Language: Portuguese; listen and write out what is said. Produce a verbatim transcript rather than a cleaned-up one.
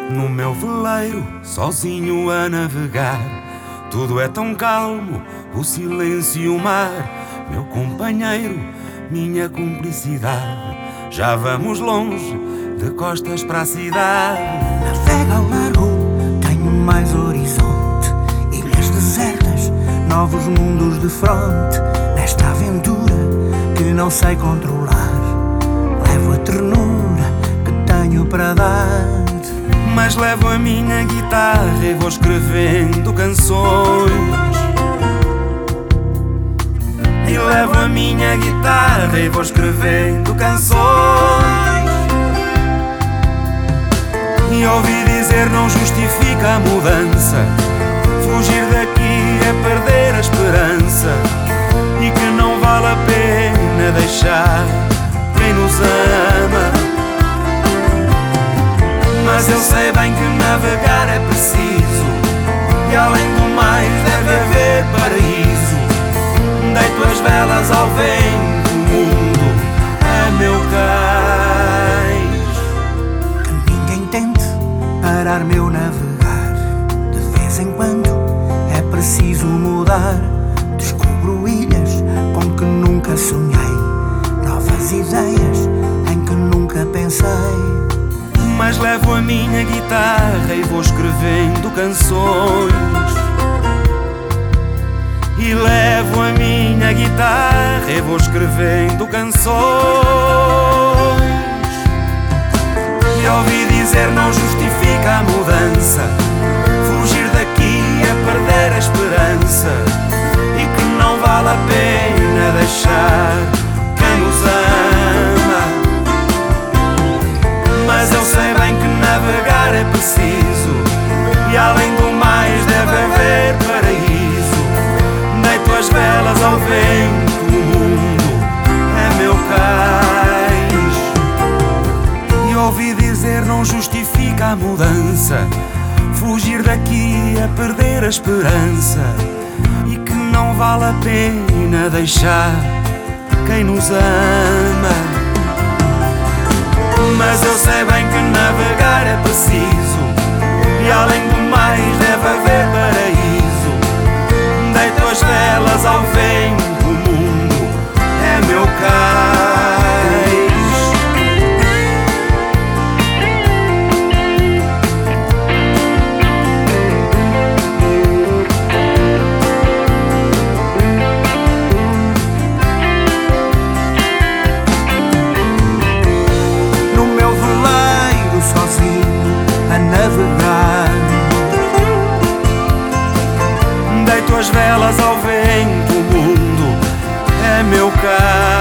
No meu veleiro, sozinho a navegar, tudo é tão calmo, o silêncio e o mar. Meu companheiro, minha cumplicidade, já vamos longe, de costas para a cidade. Navega ao largo, tenho mais horizonte, ilhas desertas, novos mundos de fronte. Nesta aventura que não sei controlar, levo a ternura que tenho para dar. Mas levo a minha guitarra e vou escrevendo canções. E levo a minha guitarra e vou escrevendo canções. E ouvi dizer não justifica a mudança, fugir daqui é perder a esperança, e que não vale a pena deixar quem nos ama. Mas eu sei bem que navegar é preciso, e além do mais deve haver paraíso. Deito as velas ao vento, o mundo é meu cais. Que ninguém tente parar meu navegar, de vez em quando é preciso mudar. Descubro ilhas com que nunca sonhei, novas ideias em que nunca pensei. Mas levo a minha guitarra e vou escrevendo canções. E levo a minha guitarra e vou escrevendo canções. E ouvi dizer não justifica a mudança, fugir daqui é perder a esperança, e que não vale a pena deixar quem nos ama. Mas eu sei bem que navegar é preciso, e além do mais deve haver paraíso. Deito as velas ao vento, o mundo é meu cais. E ouvi dizer não justifica a mudança, fugir daqui é perder a esperança, e que não vale a pena deixar quem nos ama. Mas eu sei bem que navegar é preciso, e além do mais deve haver paraíso. Deito as velas ao vento, o mundo é meu cais. No meu veleiro sozinho a navegar, Deito as velas ao vento, o mundo é meu cais.